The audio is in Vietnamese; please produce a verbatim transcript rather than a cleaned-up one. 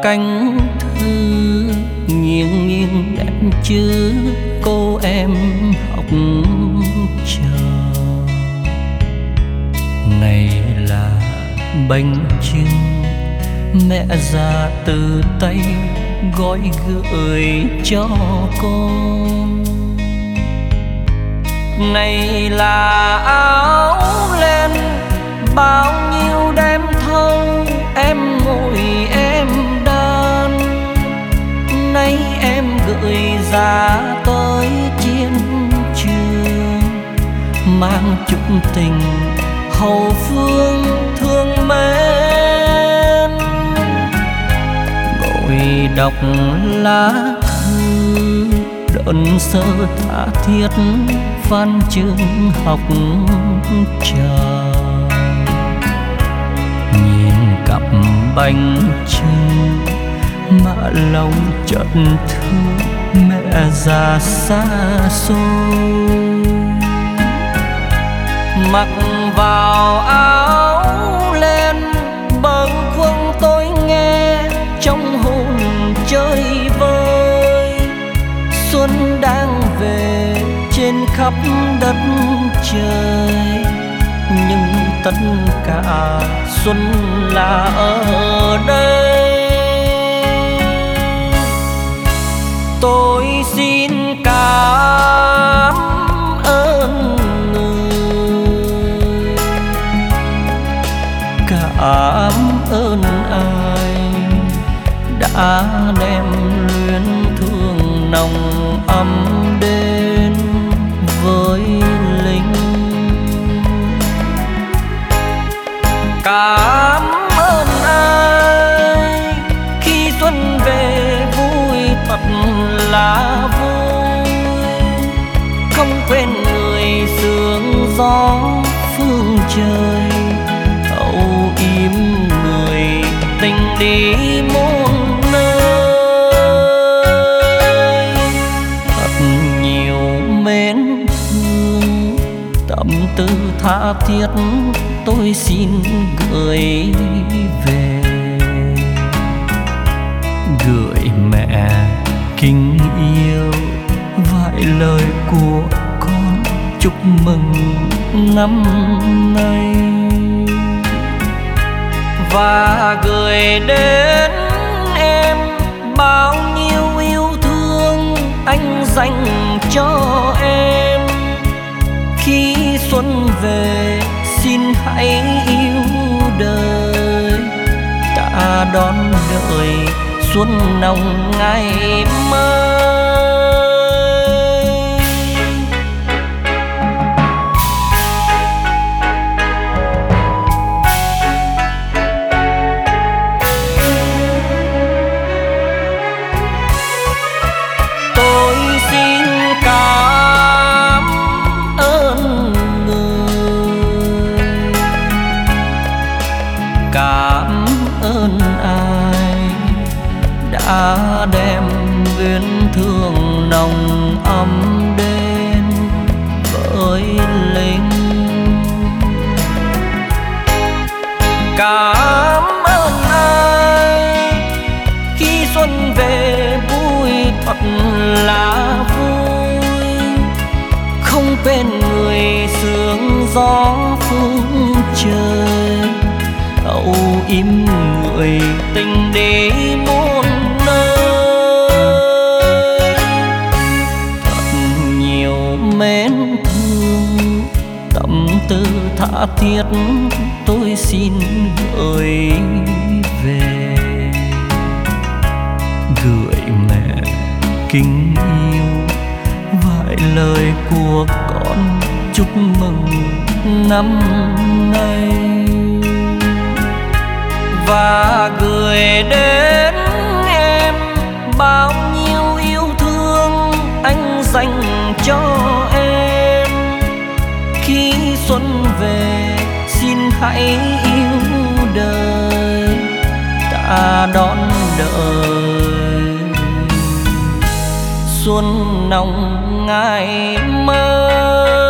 cánh thư nghiêng nghiêng đẹp chữ cô em học chờ. Này là bánh chưng mẹ già từ tay gói gửi cho con. Này là áo len bao nhiêu đêm thâu em ngồi em đan. Nay em gửi ra tới chiến trường, mang chút tình hậu phương thương mến. Ngồi đọc lá thư đơn sơ tha thiết văn chương học trò. Nhìn cặp bánh trưng mà lòng chợt thương mẹ già xa xôi. Mặc vào áo len bâng khuâng tôi nghe trong hồn chơi vơi. Xuân đang về trên khắp đất trời, nhưng tất cả xuân là ở đây. Tôi xin cảm ơn người, cảm ơn ai đã đem luyến thương nồng ấm đến với lính. Cảm ơn ai khi xuân về vui thật là vui, không quên người sương gió phương trời, âu yếm người tình đi muôn nơi. Thật nhiều mến thương tâm tư tha thiết tôi xin gửi về. Gửi mẹ kính yêu vài lời của con chúc mừng năm nay. Và gửi đến em bao nhiêu yêu thương anh dành cho em. Khi xuân về xin hãy yêu đời, ta đón đợi xuân nồng ngày mới. Tôi xin cảm ơn người, cảm ơn ai đã đem luyến thương nồng ấm đến với lính. Cảm ơn ai khi xuân về vui thật là vui, không quên người sương gió phương trời, âu yếm người tình đi muôn nơi. Thật nhiều mến thương tâm tư tha thiết tôi xin gửi về. Gửi mẹ kính yêu vài lời của con chúc mừng năm nay. Và gửi đến em bao nhiêu yêu thương anh dành cho em. Khi xuân về xin hãy yêu đời, ta đón đợi xuân nồng ngày mới.